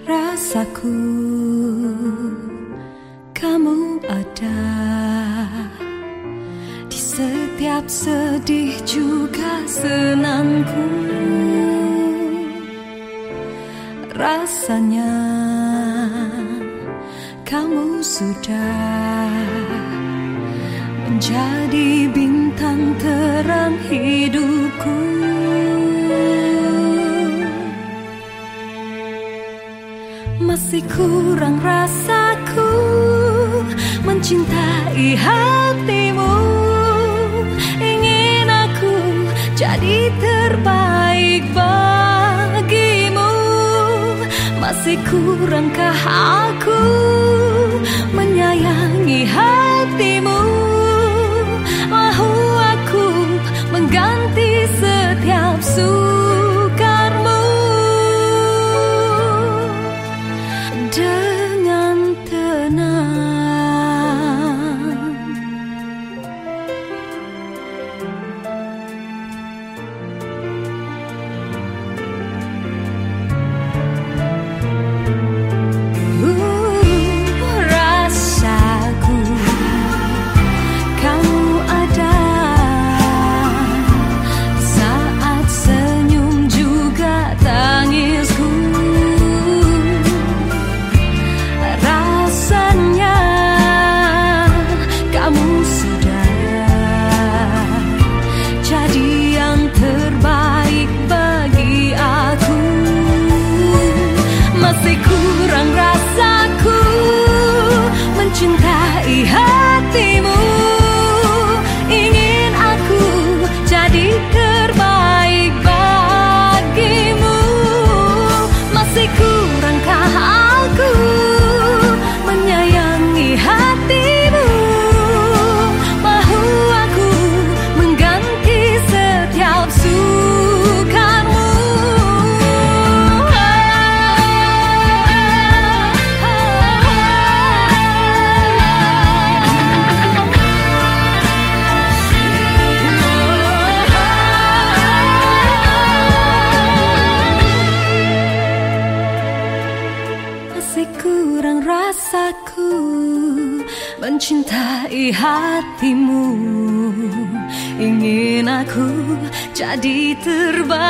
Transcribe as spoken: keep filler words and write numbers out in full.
Rasaku kamu ada di setiap sedih juga senangku. Rasanya kamu sudah menjadi bintang terang hidupku. Masih kurang rasaku mencintai hatimu. Ingin aku jadi terbaik bagimu. Masih kurangkah aku menyayangi hatimu. Mahu aku mengganti setiap sukarmu dengan tenang. Uh, rasaku kamu ada saat senyum juga tangisku. Rasanya kamu sudah jadi yang terbaik bagi aku. Masih kurang rasaku mencintai hatimu. Ingin aku jadi terbaik bagimu. Masih kurangkah aku menyayangi hatimu. Mahu aku mengganti setiap sukarmu. Masih kurang rasaku mencintai hatimu. Ingin aku jadi terbaik